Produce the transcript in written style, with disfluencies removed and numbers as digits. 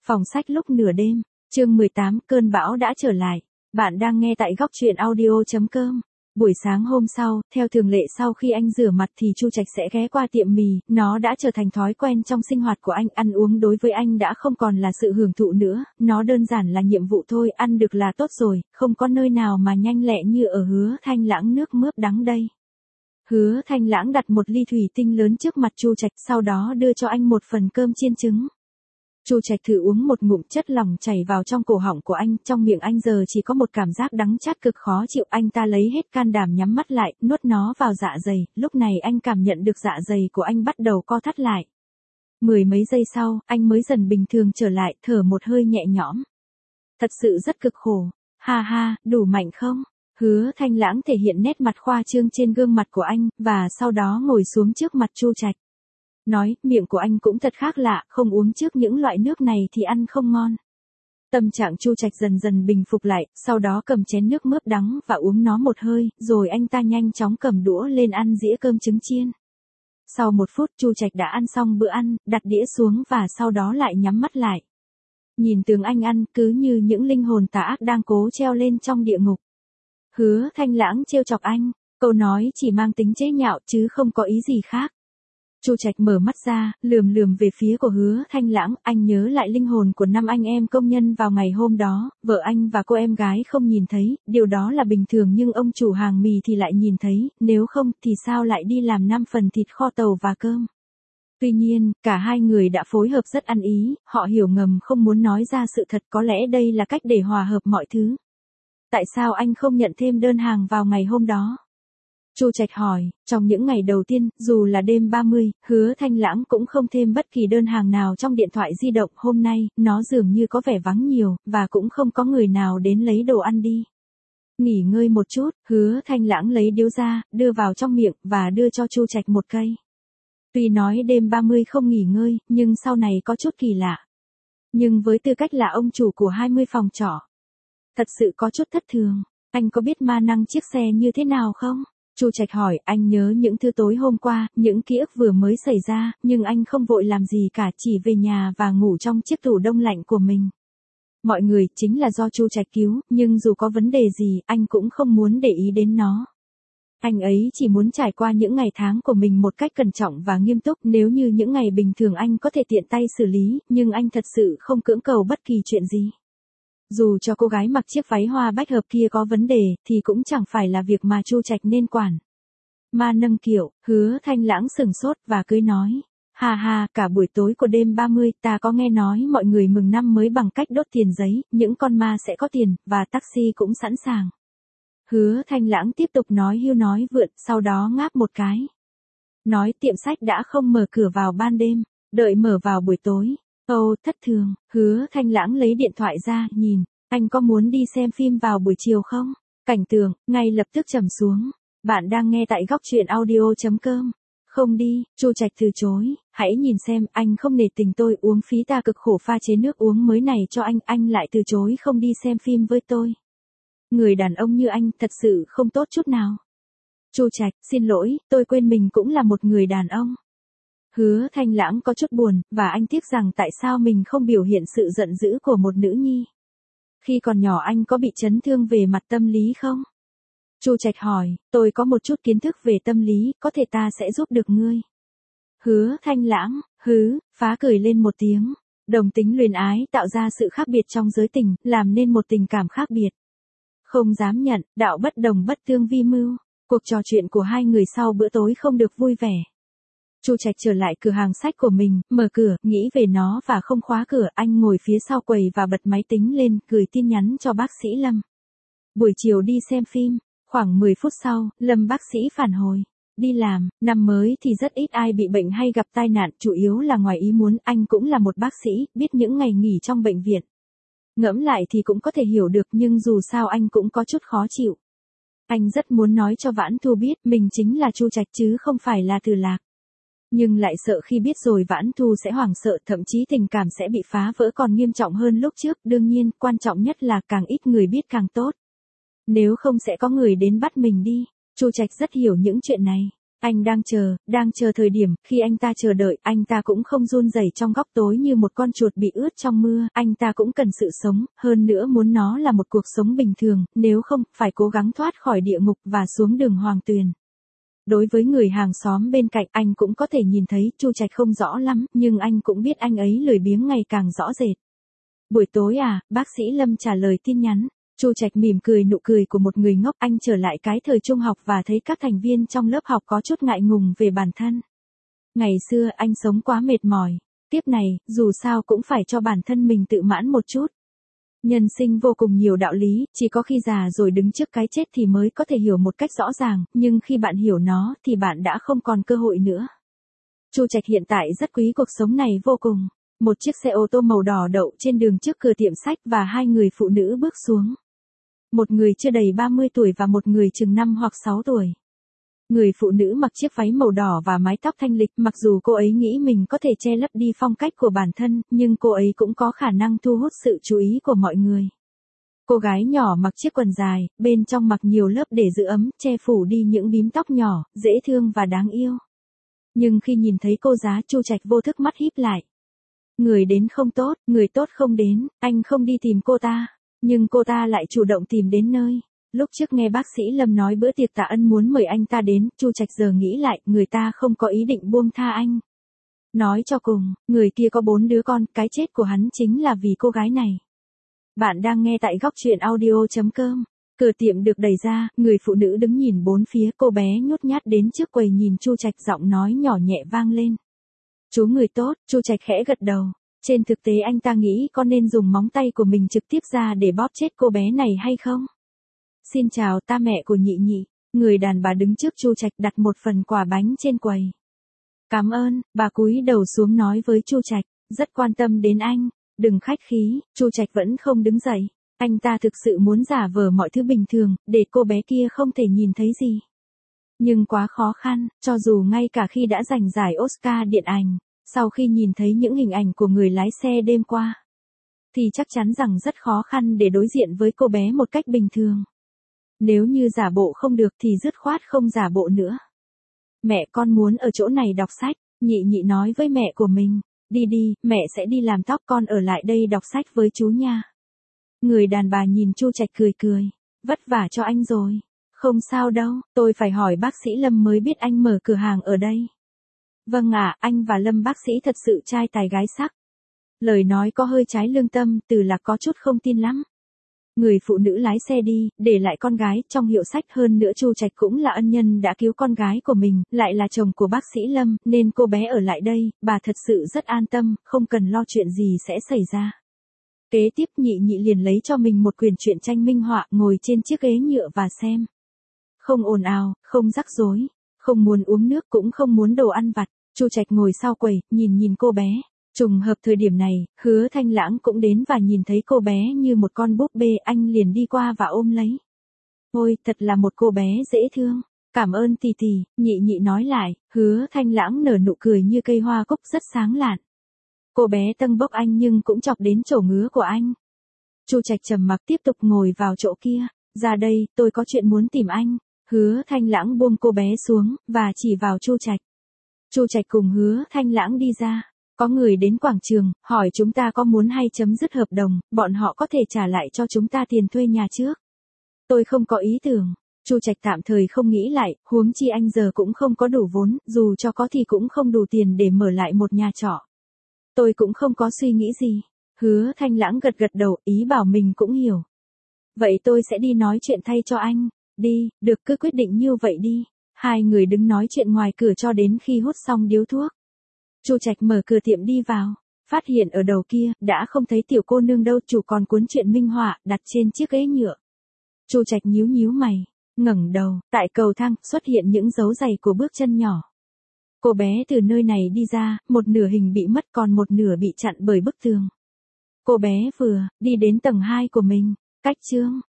Phòng sách lúc nửa đêm, chương 18, cơn bão đã trở lại. Bạn đang nghe tại góc truyện audio.com. Buổi sáng hôm sau, theo thường lệ sau khi anh rửa mặt thì Chu Trạch sẽ ghé qua tiệm mì, nó đã trở thành thói quen trong sinh hoạt của anh, ăn uống đối với anh đã không còn là sự hưởng thụ nữa, nó đơn giản là nhiệm vụ thôi, ăn được là tốt rồi, không có nơi nào mà nhanh lẹ như ở Hứa Thanh Lãng nước mướp đắng đây. Hứa Thanh Lãng đặt một ly thủy tinh lớn trước mặt Chu Trạch, sau đó đưa cho anh một phần cơm chiên trứng. Chu Trạch thử uống một ngụm, chất lỏng chảy vào trong cổ họng của anh, trong miệng anh giờ chỉ có một cảm giác đắng chát cực khó chịu, anh ta lấy hết can đảm nhắm mắt lại, nuốt nó vào dạ dày, lúc này anh cảm nhận được dạ dày của anh bắt đầu co thắt lại. Mười mấy giây sau, anh mới dần bình thường trở lại, thở một hơi nhẹ nhõm. Thật sự rất cực khổ, ha ha, đủ mạnh không? Hứa Thanh Lãng thể hiện nét mặt khoa trương trên gương mặt của anh, và sau đó ngồi xuống trước mặt Chu Trạch. Nói, miệng của anh cũng thật khác lạ, không uống trước những loại nước này thì ăn không ngon. Tâm trạng Chu Trạch dần dần bình phục lại, sau đó cầm chén nước mướp đắng và uống nó một hơi, rồi anh ta nhanh chóng cầm đũa lên ăn dĩa cơm trứng chiên. Sau một phút Chu Trạch đã ăn xong bữa ăn, đặt đĩa xuống và sau đó lại nhắm mắt lại. Nhìn tướng anh ăn cứ như những linh hồn tà ác đang cố treo lên trong địa ngục. Hứa Thanh Lãng trêu chọc anh, câu nói chỉ mang tính chế nhạo chứ không có ý gì khác. Chu Trạch mở mắt ra, lườm về phía của Hứa Thanh Lãng, anh nhớ lại linh hồn của 5 anh em công nhân vào ngày hôm đó, vợ anh và cô em gái không nhìn thấy, điều đó là bình thường nhưng ông chủ hàng mì thì lại nhìn thấy, nếu không thì sao lại đi làm 5 phần thịt kho tàu và cơm. Tuy nhiên, cả hai người đã phối hợp rất ăn ý, họ hiểu ngầm không muốn nói ra sự thật, có lẽ đây là cách để hòa hợp mọi thứ. Tại sao anh không nhận thêm đơn hàng vào ngày hôm đó? Chu Trạch hỏi, trong những ngày đầu tiên, dù là đêm 30, Hứa Thanh Lãng cũng không thêm bất kỳ đơn hàng nào trong điện thoại di động, hôm nay, nó dường như có vẻ vắng nhiều, và cũng không có người nào đến lấy đồ ăn đi. Nghỉ ngơi một chút, Hứa Thanh Lãng lấy điếu ra, đưa vào trong miệng, và đưa cho Chu Trạch một cây. Tuy nói đêm 30 không nghỉ ngơi, nhưng sau này có chút kỳ lạ. Nhưng với tư cách là ông chủ của 20 phòng trọ, thật sự có chút thất thường. Anh có biết ma năng chiếc xe như thế nào không? Chu Trạch hỏi, anh nhớ những thứ tối hôm qua, những ký ức vừa mới xảy ra, nhưng anh không vội làm gì cả, chỉ về nhà và ngủ trong chiếc tủ đông lạnh của mình. Mọi người, chính là do Chu Trạch cứu, nhưng dù có vấn đề gì, anh cũng không muốn để ý đến nó. Anh ấy chỉ muốn trải qua những ngày tháng của mình một cách cẩn trọng và nghiêm túc, nếu như những ngày bình thường anh có thể tiện tay xử lý, nhưng anh thật sự không cưỡng cầu bất kỳ chuyện gì. Dù cho cô gái mặc chiếc váy hoa bách hợp kia có vấn đề, thì cũng chẳng phải là việc mà Chu Trạch nên quản. Ma nâng kiểu, Hứa Thanh Lãng sừng sốt và cười nói. Ha ha, cả buổi tối của đêm 30, ta có nghe nói mọi người mừng năm mới bằng cách đốt tiền giấy, những con ma sẽ có tiền, và taxi cũng sẵn sàng. Hứa Thanh Lãng tiếp tục nói hưu nói vượn, sau đó ngáp một cái. Nói tiệm sách đã không mở cửa vào ban đêm, đợi mở vào buổi tối. Ồ, thất thường, Hứa Thanh Lãng lấy điện thoại ra, nhìn, anh có muốn đi xem phim vào buổi chiều không? Cảnh tường, ngay lập tức trầm xuống. Bạn đang nghe tại góc truyện audio.com. Không đi, Chu Trạch từ chối, hãy nhìn xem, anh không nể tình tôi, uống phí ta cực khổ pha chế nước uống mới này cho anh lại từ chối không đi xem phim với tôi. Người đàn ông như anh thật sự không tốt chút nào. Chu Trạch, xin lỗi, tôi quên mình cũng là một người đàn ông. Hứa Thanh Lãng có chút buồn, và anh tiếc rằng tại sao mình không biểu hiện sự giận dữ của một nữ nhi. Khi còn nhỏ anh có bị chấn thương về mặt tâm lý không? Chu Trạch hỏi, tôi có một chút kiến thức về tâm lý, có thể ta sẽ giúp được ngươi. Hứa Thanh Lãng, phá cười lên một tiếng. Đồng tính luyến ái tạo ra sự khác biệt trong giới tình, làm nên một tình cảm khác biệt. Không dám nhận, đạo bất đồng bất tương vi mưu. Cuộc trò chuyện của hai người sau bữa tối không được vui vẻ. Chu Trạch trở lại cửa hàng sách của mình, mở cửa, nghĩ về nó và không khóa cửa, anh ngồi phía sau quầy và bật máy tính lên, gửi tin nhắn cho bác sĩ Lâm. Buổi chiều đi xem phim, khoảng 10 phút sau, Lâm bác sĩ phản hồi. Đi làm, năm mới thì rất ít ai bị bệnh hay gặp tai nạn, chủ yếu là ngoài ý muốn, anh cũng là một bác sĩ, biết những ngày nghỉ trong bệnh viện. Ngẫm lại thì cũng có thể hiểu được, nhưng dù sao anh cũng có chút khó chịu. Anh rất muốn nói cho Vãn Thu biết mình chính là Chu Trạch chứ không phải là Từ Lạc. Nhưng lại sợ khi biết rồi Vãn Thu sẽ hoảng sợ, thậm chí tình cảm sẽ bị phá vỡ còn nghiêm trọng hơn lúc trước, đương nhiên, quan trọng nhất là càng ít người biết càng tốt. Nếu không sẽ có người đến bắt mình đi. Chu Trạch rất hiểu những chuyện này. Anh đang chờ thời điểm, khi anh ta chờ đợi, anh ta cũng không run rẩy trong góc tối như một con chuột bị ướt trong mưa, anh ta cũng cần sự sống, hơn nữa muốn nó là một cuộc sống bình thường, nếu không, phải cố gắng thoát khỏi địa ngục và xuống đường hoàng tuyền. Đối với người hàng xóm bên cạnh, anh cũng có thể nhìn thấy, Chu Trạch không rõ lắm, nhưng anh cũng biết anh ấy lười biếng ngày càng rõ rệt. Buổi tối à, bác sĩ Lâm trả lời tin nhắn. Chu Trạch mỉm cười nụ cười của một người ngốc, anh trở lại cái thời trung học và thấy các thành viên trong lớp học có chút ngại ngùng về bản thân. Ngày xưa anh sống quá mệt mỏi. Tiếp này, dù sao cũng phải cho bản thân mình tự mãn một chút. Nhân sinh vô cùng nhiều đạo lý, chỉ có khi già rồi đứng trước cái chết thì mới có thể hiểu một cách rõ ràng, nhưng khi bạn hiểu nó thì bạn đã không còn cơ hội nữa. Chu Trạch hiện tại rất quý cuộc sống này vô cùng. Một chiếc xe ô tô màu đỏ đậu trên đường trước cửa tiệm sách và hai người phụ nữ bước xuống. Một người chưa đầy 30 tuổi và một người chừng 5 hoặc 6 tuổi. Người phụ nữ mặc chiếc váy màu đỏ và mái tóc thanh lịch, mặc dù cô ấy nghĩ mình có thể che lấp đi phong cách của bản thân, nhưng cô ấy cũng có khả năng thu hút sự chú ý của mọi người. Cô gái nhỏ mặc chiếc quần dài, bên trong mặc nhiều lớp để giữ ấm, che phủ đi những bím tóc nhỏ, dễ thương và đáng yêu. Nhưng khi nhìn thấy cô giá, Chu Trạch vô thức mắt híp lại. Người đến không tốt, người tốt không đến, anh không đi tìm cô ta. Nhưng cô ta lại chủ động tìm đến nơi. Lúc trước nghe bác sĩ Lâm nói bữa tiệc tạ ân muốn mời anh ta đến, Chu Trạch giờ nghĩ lại, người ta không có ý định buông tha anh. Nói cho cùng, người kia có 4 đứa con, cái chết của hắn chính là vì cô gái này. Bạn đang nghe tại góc truyện audio.com. Cửa tiệm được đẩy ra, người phụ nữ đứng nhìn bốn phía, cô bé nhút nhát đến trước quầy nhìn Chu Trạch, giọng nói nhỏ nhẹ vang lên. Chú người tốt, Chu Trạch khẽ gật đầu. Trên thực tế anh ta nghĩ có nên dùng móng tay của mình trực tiếp ra để bóp chết cô bé này hay không? Xin chào, ta mẹ của Nhị Nhị. Người đàn bà đứng trước Chu Trạch đặt một phần quà bánh trên quầy. Cảm ơn, bà cúi đầu xuống nói với Chu Trạch, rất quan tâm đến anh, đừng khách khí. Chu Trạch vẫn không đứng dậy. Anh ta thực sự muốn giả vờ mọi thứ bình thường, để cô bé kia không thể nhìn thấy gì. Nhưng quá khó khăn, cho dù ngay cả khi đã giành giải Oscar điện ảnh. Sau khi nhìn thấy những hình ảnh của người lái xe đêm qua, thì chắc chắn rằng rất khó khăn để đối diện với cô bé một cách bình thường. Nếu như giả bộ không được thì dứt khoát không giả bộ nữa. Mẹ con muốn ở chỗ này đọc sách, Nhị Nhị nói với mẹ của mình. Đi đi, mẹ sẽ đi làm tóc, con ở lại đây đọc sách với chú nha. Người đàn bà nhìn Chu Trạch cười cười. Vất vả cho anh rồi. Không sao đâu, tôi phải hỏi bác sĩ Lâm mới biết anh mở cửa hàng ở đây. Vâng ạ, anh và Lâm bác sĩ thật sự trai tài gái sắc. Lời nói có hơi trái lương tâm, Từ Lạc có chút không tin lắm. Người phụ nữ lái xe đi, để lại con gái trong hiệu sách, hơn nữa Chu Trạch cũng là ân nhân đã cứu con gái của mình, lại là chồng của bác sĩ Lâm, nên cô bé ở lại đây, bà thật sự rất an tâm, không cần lo chuyện gì sẽ xảy ra. Kế tiếp Nhị Nhị liền lấy cho mình một quyển truyện tranh minh họa, ngồi trên chiếc ghế nhựa và xem. Không ồn ào, không rắc rối, không muốn uống nước cũng không muốn đồ ăn vặt. Chu Trạch ngồi sau quầy, nhìn cô bé. Trùng hợp thời điểm này, Hứa Thanh Lãng cũng đến và nhìn thấy cô bé như một con búp bê, anh liền đi qua và ôm lấy. Ôi, thật là một cô bé dễ thương. Cảm ơn tì tì, Nhị Nhị nói lại. Hứa Thanh Lãng nở nụ cười như cây hoa cúc rất sáng lạn. Cô bé tâng bốc anh nhưng cũng chọc đến chỗ ngứa của anh. Chu Trạch trầm mặc tiếp tục ngồi vào chỗ kia. Ra đây, tôi có chuyện muốn tìm anh. Hứa Thanh Lãng buông cô bé xuống, và chỉ vào Chu Trạch. Chu Trạch cùng Hứa Thanh Lãng đi ra. Có người đến quảng trường, hỏi chúng ta có muốn hay chấm dứt hợp đồng, bọn họ có thể trả lại cho chúng ta tiền thuê nhà trước. Tôi không có ý tưởng. Chu Trạch tạm thời không nghĩ lại, huống chi anh giờ cũng không có đủ vốn, dù cho có thì cũng không đủ tiền để mở lại một nhà trọ. Tôi cũng không có suy nghĩ gì. Hứa Thanh Lãng gật gật đầu, ý bảo mình cũng hiểu. Vậy tôi sẽ đi nói chuyện thay cho anh. Đi, được, cứ quyết định như vậy đi. Hai người đứng nói chuyện ngoài cửa cho đến khi hút xong điếu thuốc. Chu Trạch mở cửa tiệm đi vào, phát hiện ở đầu kia, đã không thấy tiểu cô nương đâu, chủ còn cuốn truyện minh họa, đặt trên chiếc ghế nhựa. Chu Trạch nhíu mày, ngẩng đầu, tại cầu thang, xuất hiện những dấu giày của bước chân nhỏ. Cô bé từ nơi này đi ra, một nửa hình bị mất còn một nửa bị chặn bởi bức tường. Cô bé vừa, đi đến tầng 2 của mình, cách chương.